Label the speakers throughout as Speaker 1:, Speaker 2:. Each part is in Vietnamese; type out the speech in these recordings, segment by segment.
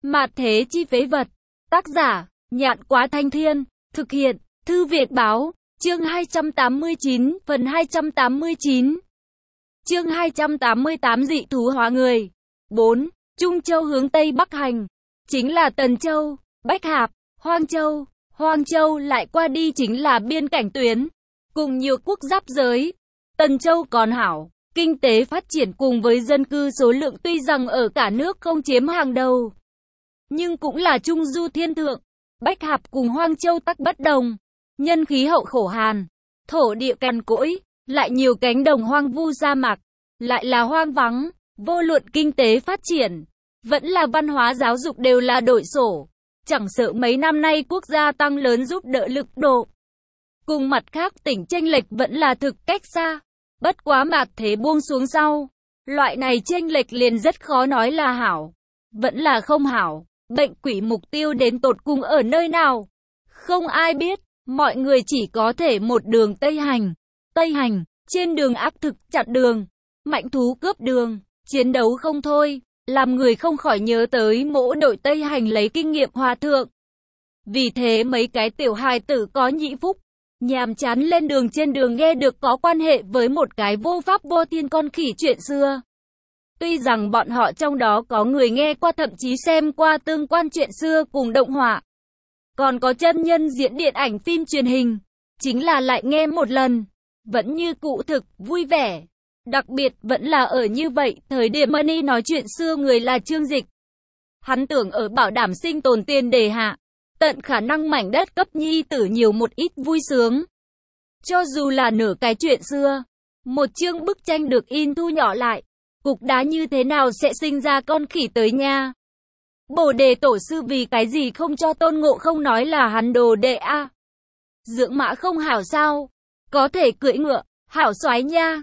Speaker 1: Mạt thế chi phế vật. Tác giả, Nhạn Quá Thanh Thiên. Thực hiện, Thư Việt Báo. Chương 289, phần 289. Chương 288 dị thú hóa người. 4. Trung Châu hướng Tây Bắc hành. Chính là Tần Châu, Bách Hạp, Hoang Châu. Hoang Châu lại qua đi chính là biên cảnh tuyến. Cùng nhiều quốc giáp giới. Tần Châu còn hảo. Kinh tế phát triển cùng với dân cư số lượng tuy rằng ở cả nước không chiếm hàng đầu, nhưng cũng là trung du thiên thượng. Bách Hạp cùng Hoang Châu tắc bất đồng. Nhân khí hậu khổ hàn, thổ địa cằn cỗi, lại nhiều cánh đồng hoang vu sa mạc, lại là hoang vắng, vô luận kinh tế phát triển, vẫn là văn hóa giáo dục đều là đổi sổ. Chẳng sợ mấy năm nay quốc gia tăng lớn giúp đỡ lực độ. Cùng mặt khác tỉnh chênh lệch vẫn là thực cách xa. Bất quá mạt thế buông xuống sau, loại này chênh lệch liền rất khó nói là hảo, vẫn là không hảo. Bệnh quỷ mục tiêu đến tột cùng ở nơi nào? Không ai biết, mọi người chỉ có thể một đường Tây hành. Tây hành, trên đường ác thực chặn đường, mạnh thú cướp đường, chiến đấu không thôi, làm người không khỏi nhớ tới mỗi đội Tây hành lấy kinh nghiệm hòa thượng. Vì thế mấy cái tiểu hài tử có nhị phúc, nhàm chán lên đường trên đường nghe được có quan hệ với một cái vô pháp vô thiên con khỉ chuyện xưa. Tuy rằng bọn họ trong đó có người nghe qua thậm chí xem qua tương quan chuyện xưa cùng động họa, còn có chân nhân diễn điện ảnh phim truyền hình, chính là lại nghe một lần, vẫn như cũ thực, vui vẻ. Đặc biệt vẫn là ở như vậy, thời điểm Money nói chuyện xưa người là Trương Dịch. Hắn tưởng ở bảo đảm sinh tồn tiền đề hạ, tận khả năng mảnh đất cấp nhi tử nhiều một ít vui sướng. Cho dù là nửa cái chuyện xưa, một chương bức tranh được in thu nhỏ lại, cục đá như thế nào sẽ sinh ra con khỉ tới nha. Bồ đề tổ sư vì cái gì không cho Tôn Ngộ Không nói là hắn đồ đệ a? Dưỡng mã không hảo sao? Có thể cưỡi ngựa, hảo soái nha.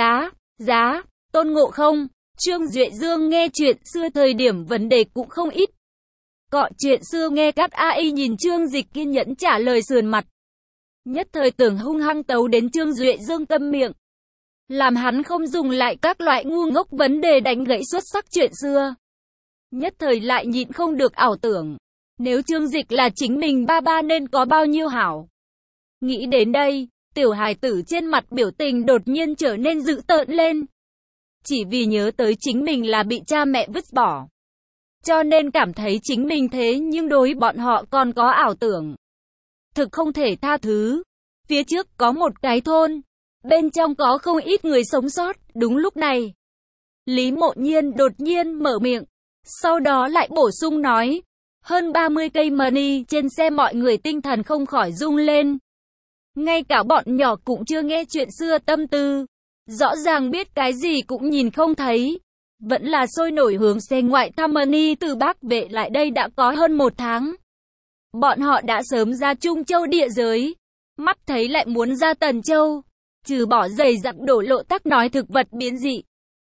Speaker 1: Giá, Tôn Ngộ Không. Trương Duệ Dương nghe chuyện xưa thời điểm vấn đề cũng không ít. Cọ chuyện xưa nghe các AI nhìn Trương Dịch kiên nhẫn trả lời sườn mặt. Nhất thời tưởng hung hăng tấu đến Trương Duệ Dương câm miệng. Làm hắn không dùng lại các loại ngu ngốc vấn đề đánh gãy xuất sắc chuyện xưa. Nhất thời lại nhịn không được ảo tưởng. Nếu Trương Dịch là chính mình ba nên có bao nhiêu hảo. Nghĩ đến đây, tiểu hài tử trên mặt biểu tình đột nhiên trở nên dữ tợn lên. Chỉ vì nhớ tới chính mình là bị cha mẹ vứt bỏ, cho nên cảm thấy chính mình thế nhưng đối bọn họ còn có ảo tưởng. Thực không thể tha thứ. Phía trước có một cái thôn, bên trong có không ít người sống sót. Đúng lúc này, Lý Mộ Nhiên đột nhiên mở miệng, sau đó lại bổ sung nói, hơn 30 cây money trên xe mọi người tinh thần không khỏi rung lên. Ngay cả bọn nhỏ cũng chưa nghe chuyện xưa tâm tư, rõ ràng biết cái gì cũng nhìn không thấy. Vẫn là sôi nổi hướng xe ngoại thăm money từ Bắc Vệ lại đây đã có hơn 1 tháng. Bọn họ đã sớm ra Trung Châu địa giới, mắt thấy lại muốn ra Tần Châu. Trừ bỏ dày dặn đổ lộ tắc nói thực vật biến dị,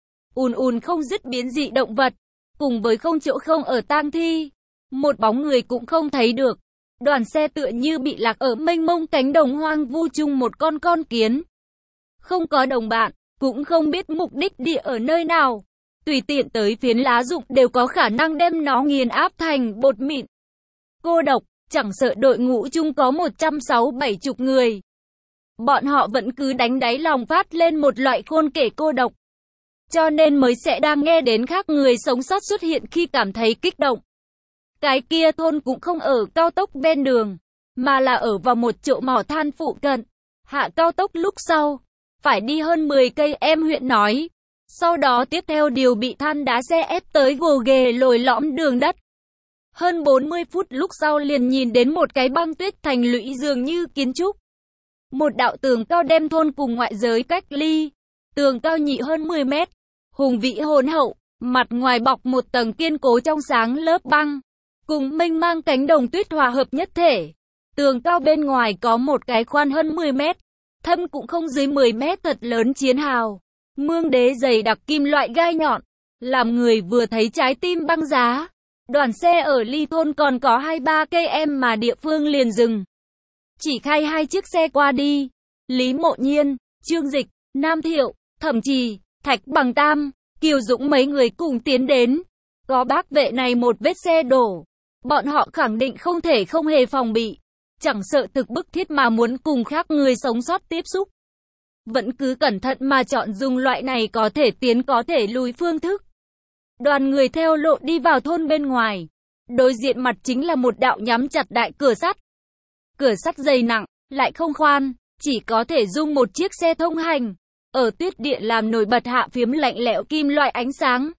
Speaker 1: ùn không dứt biến dị động vật, cùng với không chỗ không ở tang thi, một bóng người cũng không thấy được. Đoàn xe tựa như bị lạc ở mênh mông cánh đồng hoang vu chung một con kiến. Không có đồng bạn, cũng không biết mục đích địa ở nơi nào. Tùy tiện tới phiến lá rụng đều có khả năng đem nó nghiền áp thành bột mịn. Cô độc, chẳng sợ đội ngũ chung có 160-170 người. Bọn họ vẫn cứ đánh đáy lòng phát lên một loại khôn kể cô độc. Cho nên mới sẽ đang nghe đến khác người sống sót xuất hiện khi cảm thấy kích động. Cái kia thôn cũng không ở cao tốc ven đường, mà là ở vào một chỗ mỏ than phụ cận. Hạ cao tốc lúc sau, phải đi hơn 10 cây em huyện nói. Sau đó tiếp theo điều bị than đá xe ép tới gồ ghề lồi lõm đường đất. Hơn 40 phút lúc sau liền nhìn đến một cái băng tuyết thành lũy dường như kiến trúc. Một đạo tường cao đem thôn cùng ngoại giới cách ly. Tường cao nhị hơn 10 mét, hùng vĩ hồn hậu, mặt ngoài bọc một tầng kiên cố trong sáng lớp băng, cùng mênh mang cánh đồng tuyết hòa hợp nhất thể. Tường cao bên ngoài có một cái khoan hơn 10 mét, thâm cũng không dưới 10 mét thật lớn chiến hào. Mương đế dày đặc kim loại gai nhọn, làm người vừa thấy trái tim băng giá. Đoàn xe ở ly thôn còn có 2-3 cây em mà địa phương liền dừng. Chỉ khai 2 chiếc xe qua đi. Lý Mộ Nhiên, Trương Dịch, Nam Thiệu, Thẩm Trì, Thạch Bằng Tam, Kiều Dũng mấy người cùng tiến đến. Có bác vệ này một vết xe đổ, bọn họ khẳng định không hề phòng bị, chẳng sợ thực bức thiết mà muốn cùng khác người sống sót tiếp xúc. Vẫn cứ cẩn thận mà chọn dùng loại này có thể tiến có thể lùi phương thức. Đoàn người theo lộ đi vào thôn bên ngoài. Đối diện mặt chính là một đạo nhắm chặt đại cửa sắt. Cửa sắt dày nặng, lại không khoan, chỉ có thể dung một chiếc xe thông hành. Ở tuyết địa làm nổi bật hạ phiếm lạnh lẽo kim loại ánh sáng.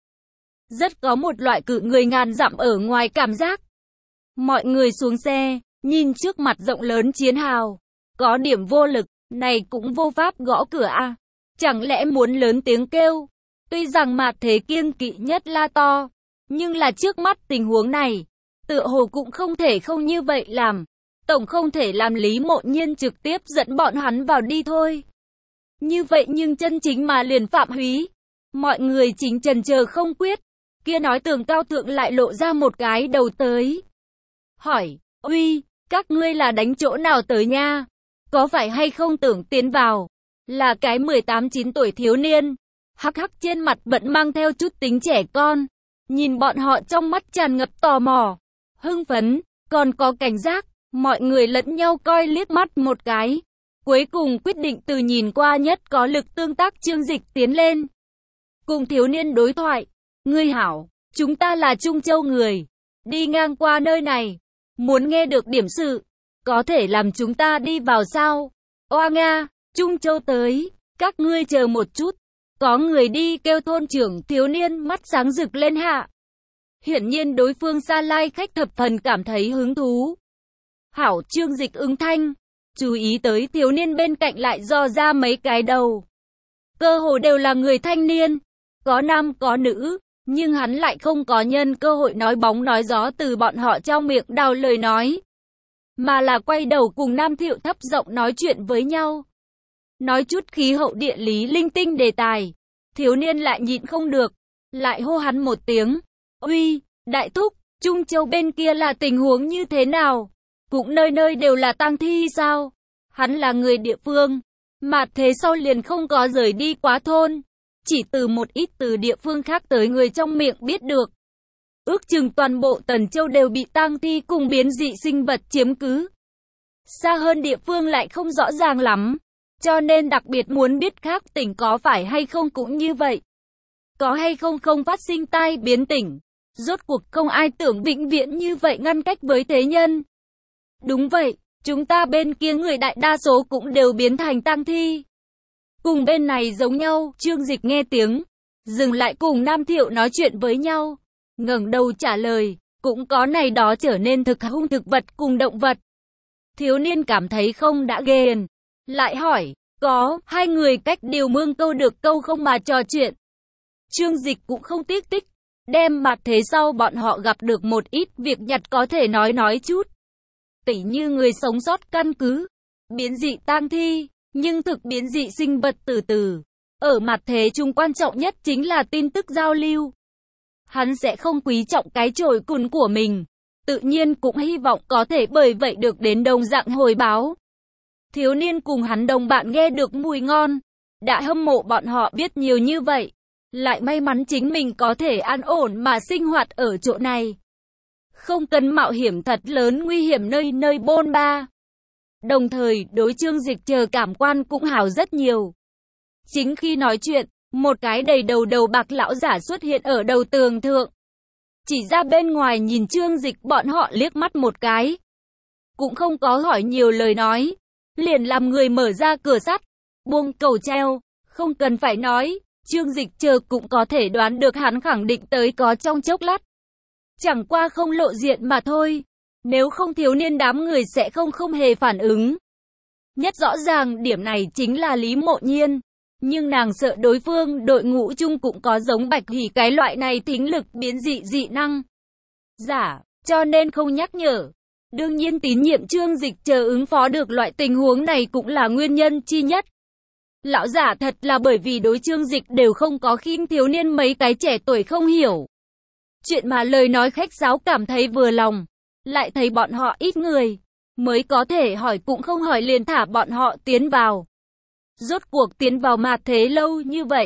Speaker 1: Rất có một loại cự người ngàn dặm ở ngoài cảm giác. Mọi người xuống xe, nhìn trước mặt rộng lớn chiến hào. Có điểm vô lực, này cũng vô pháp gõ cửa à. Chẳng lẽ muốn lớn tiếng kêu? Tuy rằng Mạt Thế kiêng kỵ nhất la to, nhưng là trước mắt tình huống này, tựa hồ cũng không thể không như vậy làm. Tổng không thể làm Lý Mộ Nhiên trực tiếp dẫn bọn hắn vào đi thôi. Như vậy nhưng chân chính mà liền phạm húy. Mọi người chính chần chờ không quyết. Kia nói Tường Cao Thượng lại lộ ra một cái đầu tới. Hỏi, uy, các ngươi là đánh chỗ nào tới nha? Có phải hay không tưởng tiến vào? Là cái 18-19 tuổi thiếu niên. Hắc hắc trên mặt vẫn mang theo chút tính trẻ con. Nhìn bọn họ trong mắt tràn ngập tò mò, hưng phấn, còn có cảnh giác. Mọi người lẫn nhau coi liếc mắt một cái. Cuối cùng quyết định từ nhìn qua nhất có lực tương tác Trương Dịch tiến lên. Cùng thiếu niên đối thoại. Ngươi hảo, chúng ta là Trung Châu người. Đi ngang qua nơi này. Muốn nghe được điểm sự. Có thể làm chúng ta đi vào sao? Oa Nga, Trung Châu tới. Các ngươi chờ một chút. Có người đi kêu thôn trưởng. Thiếu niên mắt sáng rực lên hạ. Hiển nhiên đối phương xa lai khách thập phần cảm thấy hứng thú. Hảo, Trương Dịch ứng thanh. Chú ý tới thiếu niên bên cạnh lại dò ra mấy cái đầu. Cơ hồ đều là người thanh niên. Có nam có nữ. Nhưng hắn lại không có nhân cơ hội nói bóng nói gió từ bọn họ trong miệng đào lời nói. Mà là quay đầu cùng Nam Thiệu thấp giọng nói chuyện với nhau. Nói chút khí hậu địa lý linh tinh đề tài. Thiếu niên lại nhịn không được. Lại hô hắn một tiếng. Uy, đại thúc, Trung Châu bên kia là tình huống như thế nào? Cũng nơi nơi đều là tang thi sao? Hắn là người địa phương. Mà thế sau liền không có rời đi quá thôn. Chỉ từ một ít từ địa phương khác tới người trong miệng biết được. Ước chừng toàn bộ Tần Châu đều bị tang thi cùng biến dị sinh vật chiếm cứ. Xa hơn địa phương lại không rõ ràng lắm. Cho nên đặc biệt muốn biết khác tỉnh có phải hay không cũng như vậy. Có hay không không phát sinh tai biến tỉnh. Rốt cuộc không ai tưởng vĩnh viễn như vậy ngăn cách với thế nhân. Đúng vậy, chúng ta bên kia người đại đa số cũng đều biến thành tang thi. Cùng bên này giống nhau, Trương Dịch nghe tiếng, dừng lại cùng Nam Thiệu nói chuyện với nhau, ngẩng đầu trả lời, cũng có này đó trở nên thực hung thực vật cùng động vật. Thiếu niên cảm thấy không đã ghiền, lại hỏi, có, hai người cách điều mương câu được câu không mà trò chuyện. Trương Dịch cũng không tiếc tích, đem mặt thế sau bọn họ gặp được một ít việc nhặt có thể nói chút. Tỉ như người sống sót căn cứ, biến dị tang thi, nhưng thực biến dị sinh vật từ từ. Ở mặt thế chung quan trọng nhất chính là tin tức giao lưu. Hắn sẽ không quý trọng cái chổi cùn của mình. Tự nhiên cũng hy vọng có thể bởi vậy được đến đồng dạng hồi báo. Thiếu niên cùng hắn đồng bạn nghe được mùi ngon. Đã hâm mộ bọn họ biết nhiều như vậy. Lại may mắn chính mình có thể an ổn mà sinh hoạt ở chỗ này. Không cần mạo hiểm thật lớn nguy hiểm nơi nơi bôn ba. Đồng thời, đối Trương Dịch chờ cảm quan cũng hảo rất nhiều. Chính khi nói chuyện, một cái đầy đầu bạc lão giả xuất hiện ở đầu tường thượng. Chỉ ra bên ngoài nhìn Trương Dịch bọn họ liếc mắt một cái. Cũng không có hỏi nhiều lời nói. Liền làm người mở ra cửa sắt, buông cầu treo, không cần phải nói. Trương Dịch chờ cũng có thể đoán được hắn khẳng định tới có trong chốc lát. Chẳng qua không lộ diện mà thôi. Nếu không thiếu niên đám người sẽ không hề phản ứng. Nhất rõ ràng điểm này chính là Lý Mộ Nhiên. Nhưng nàng sợ đối phương đội ngũ chung cũng có giống Bạch Hỉ cái loại này thính lực biến dị dị năng. Cho nên không nhắc nhở. Đương nhiên tín nhiệm Trương Dịch chờ ứng phó được loại tình huống này cũng là nguyên nhân chi nhất. Lão giả thật là bởi vì đối Trương Dịch đều không có khinh thiếu niên mấy cái trẻ tuổi không hiểu. Chuyện mà lời nói khách sáo cảm thấy vừa lòng. Lại thấy bọn họ ít người, mới có thể hỏi cũng không hỏi liền thả bọn họ tiến vào. Rốt cuộc tiến vào mặt thế lâu như vậy,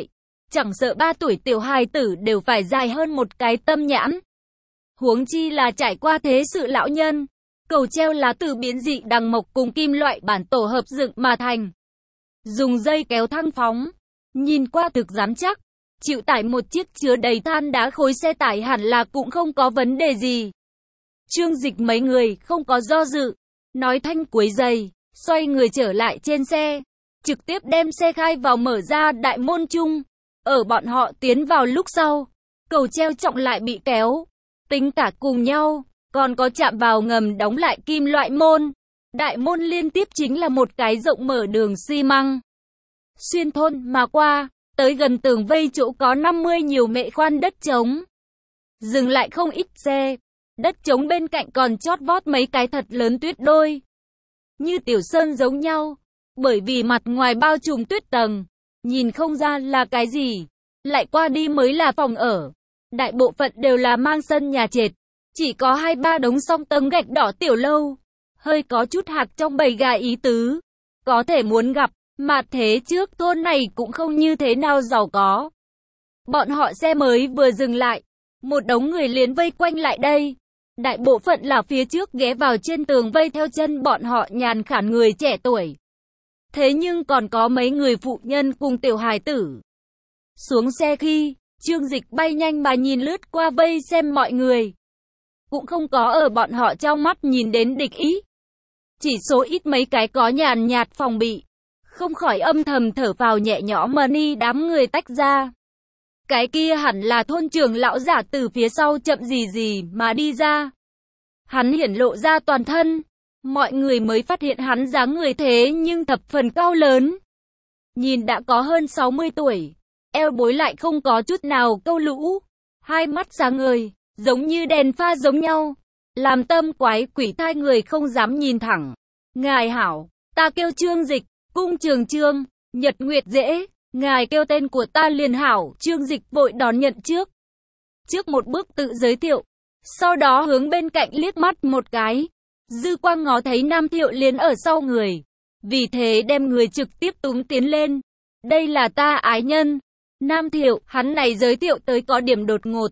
Speaker 1: chẳng sợ 3 tuổi tiểu hài tử đều phải dài hơn một cái tâm nhãn. Huống chi là trải qua thế sự lão nhân. Cầu treo là từ biến dị đằng mộc cùng kim loại bản tổ hợp dựng mà thành. Dùng dây kéo thăng phóng, nhìn qua thực rắn chắc, chịu tải một chiếc chứa đầy than đá khối xe tải hẳn là cũng không có vấn đề gì. Trương Dịch mấy người không có do dự, nói thanh cuối giày, xoay người trở lại trên xe, trực tiếp đem xe khai vào mở ra đại môn chung. Ở bọn họ tiến vào lúc sau, cầu treo trọng lại bị kéo, tính cả cùng nhau, còn có chạm vào ngầm đóng lại kim loại môn. Đại môn liên tiếp chính là một cái rộng mở đường xi măng. Xuyên thôn mà qua, tới gần tường vây chỗ có 50 nhiều mệ khoan đất trống. Dừng lại không ít xe, đất trống bên cạnh còn chót vót mấy cái thật lớn tuyết đôi. Như tiểu sơn giống nhau, bởi vì mặt ngoài bao trùm tuyết tầng, nhìn không ra là cái gì, lại qua đi mới là phòng ở. Đại bộ phận đều là mang sân nhà trệt, chỉ có 2-3 đống song tấm gạch đỏ tiểu lâu, hơi có chút hạc trong bầy gà ý tứ. Có thể muốn gặp, mà thế trước thôn này cũng không như thế nào giàu có. Bọn họ xe mới vừa dừng lại, một đống người liền vây quanh lại đây. Đại bộ phận là phía trước ghé vào trên tường vây theo chân bọn họ nhàn khản người trẻ tuổi. Thế nhưng còn có mấy người phụ nhân cùng tiểu hài tử. Xuống xe khi, Trương Dịch bay nhanh mà nhìn lướt qua vây xem mọi người. Cũng không có ở bọn họ trong mắt nhìn đến địch ý. Chỉ số ít mấy cái có nhàn nhạt phòng bị. Không khỏi âm thầm thở phào nhẹ nhõm mà ni đám người tách ra. Cái kia hẳn là thôn trưởng lão giả từ phía sau chậm gì mà đi ra. Hắn hiển lộ ra toàn thân. Mọi người mới phát hiện hắn dáng người thế nhưng thập phần cao lớn. Nhìn đã có hơn 60 tuổi. Eo bối lại không có chút nào câu lũ. Hai mắt sáng ngời, giống như đèn pha giống nhau. Làm tâm quái quỷ thai người không dám nhìn thẳng. Ngài hảo, ta kêu Trương Dịch, cung Trường Trương, nhật nguyệt dễ. Ngài kêu tên của ta liền hảo. Trương Dịch vội đón nhận trước. Trước một bước tự giới thiệu. Sau đó hướng bên cạnh liếc mắt một cái. Dư quang ngó thấy Nam Thiệu liền ở sau người. Vì thế đem người trực tiếp túm tiến lên. Đây là ta ái nhân. Nam Thiệu, hắn này giới thiệu tới có điểm đột ngột.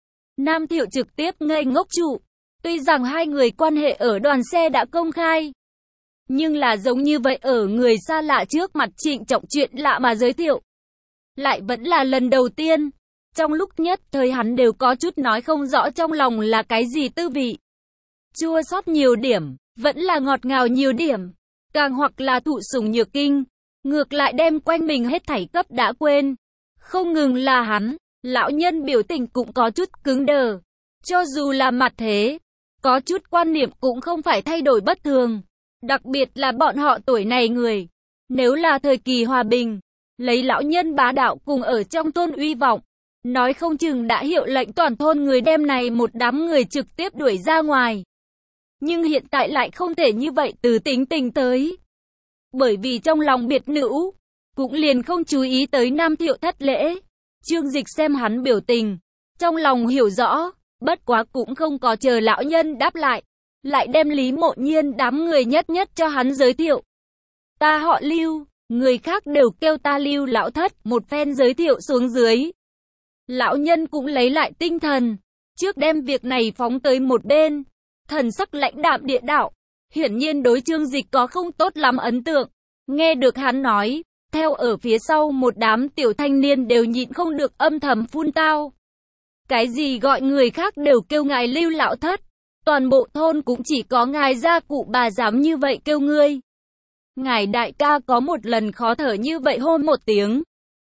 Speaker 1: Nam Thiệu trực tiếp ngây ngốc trụ. Tuy rằng hai người quan hệ ở đoàn xe đã công khai. Nhưng là giống như vậy ở người xa lạ trước mặt trịnh trọng chuyện lạ mà giới thiệu. Lại vẫn là lần đầu tiên. Trong lúc nhất thời hắn đều có chút nói không rõ trong lòng là cái gì tư vị. Chua xót nhiều điểm, vẫn là ngọt ngào nhiều điểm. Càng hoặc là thụ sủng nhược kinh. Ngược lại đem quanh mình hết thảy cấp đã quên. Không ngừng là hắn, lão nhân biểu tình cũng có chút cứng đờ. Cho dù là mặt thế, có chút quan niệm cũng không phải thay đổi bất thường. Đặc biệt là bọn họ tuổi này người. Nếu là thời kỳ hòa bình, lấy lão nhân bá đạo cùng ở trong thôn uy vọng. Nói không chừng đã hiệu lệnh toàn thôn người đem này một đám người trực tiếp đuổi ra ngoài. Nhưng hiện tại lại không thể như vậy từ tính tình tới. Bởi vì trong lòng biệt nữ, cũng liền không chú ý tới Nam Thiệu thất lễ. Trương Dịch xem hắn biểu tình, trong lòng hiểu rõ, bất quá cũng không có chờ lão nhân đáp lại đem Lý Mộ Nhiên đám người nhất nhất cho hắn giới thiệu. Ta họ Lưu, người khác đều kêu ta Lưu lão thất, một phen giới thiệu xuống dưới. Lão nhân cũng lấy lại tinh thần, trước đem việc này phóng tới một bên, thần sắc lãnh đạm địa đạo, hiển nhiên đối Trương Dịch có không tốt lắm ấn tượng. Nghe được hắn nói, theo ở phía sau một đám tiểu thanh niên đều nhịn không được âm thầm phun tao. Cái gì gọi người khác đều kêu ngài Lưu lão thất, toàn bộ thôn cũng chỉ có ngài gia cụ bà dám như vậy kêu ngươi. Ngài đại ca có một lần khó thở như vậy hô một tiếng,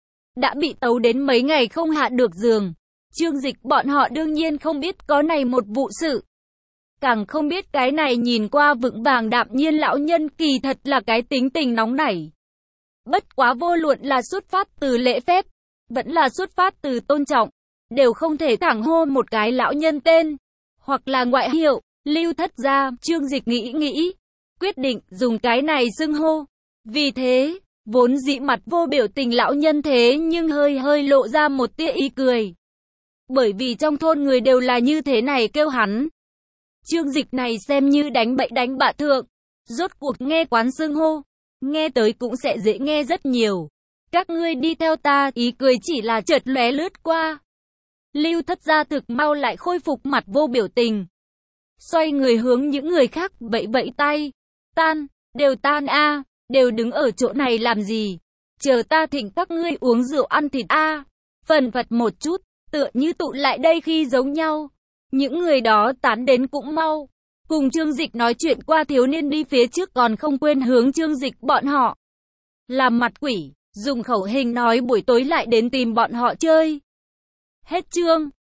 Speaker 1: đã bị tấu đến mấy ngày không hạ được giường. Trương Dịch bọn họ đương nhiên không biết có này một vụ sự. Càng không biết cái này nhìn qua vững vàng đạm nhiên lão nhân kỳ thật là cái tính tình nóng nảy. Bất quá vô luận là xuất phát từ lễ phép, vẫn là xuất phát từ tôn trọng, đều không thể thẳng hô một cái lão nhân tên, hoặc là ngoại hiệu, Lưu thất gia. Trương Dịch nghĩ, quyết định dùng cái này xưng hô. Vì thế, vốn dĩ mặt vô biểu tình lão nhân thế nhưng hơi lộ ra một tia ý cười. Bởi vì trong thôn người đều là như thế này kêu hắn. Trương Dịch này xem như đánh bậy đánh bạ thượng, rốt cuộc nghe quán xưng hô, nghe tới cũng sẽ dễ nghe rất nhiều. Các ngươi đi theo ta, ý cười chỉ là chợt lóe lướt qua. Lưu Thất Gia thực mau lại khôi phục mặt vô biểu tình. Xoay người hướng những người khác vẫy vẫy tay. Tan, đều tan a, đều đứng ở chỗ này làm gì? Chờ ta thỉnh các ngươi uống rượu ăn thịt a. Phần phật một chút, tựa như tụ lại đây khi giống nhau. Những người đó tán đến cũng mau. Cùng Trương Dịch nói chuyện qua thiếu niên đi phía trước còn không quên hướng Trương Dịch bọn họ làm mặt quỷ, dùng khẩu hình nói buổi tối lại đến tìm bọn họ chơi. Hết chương.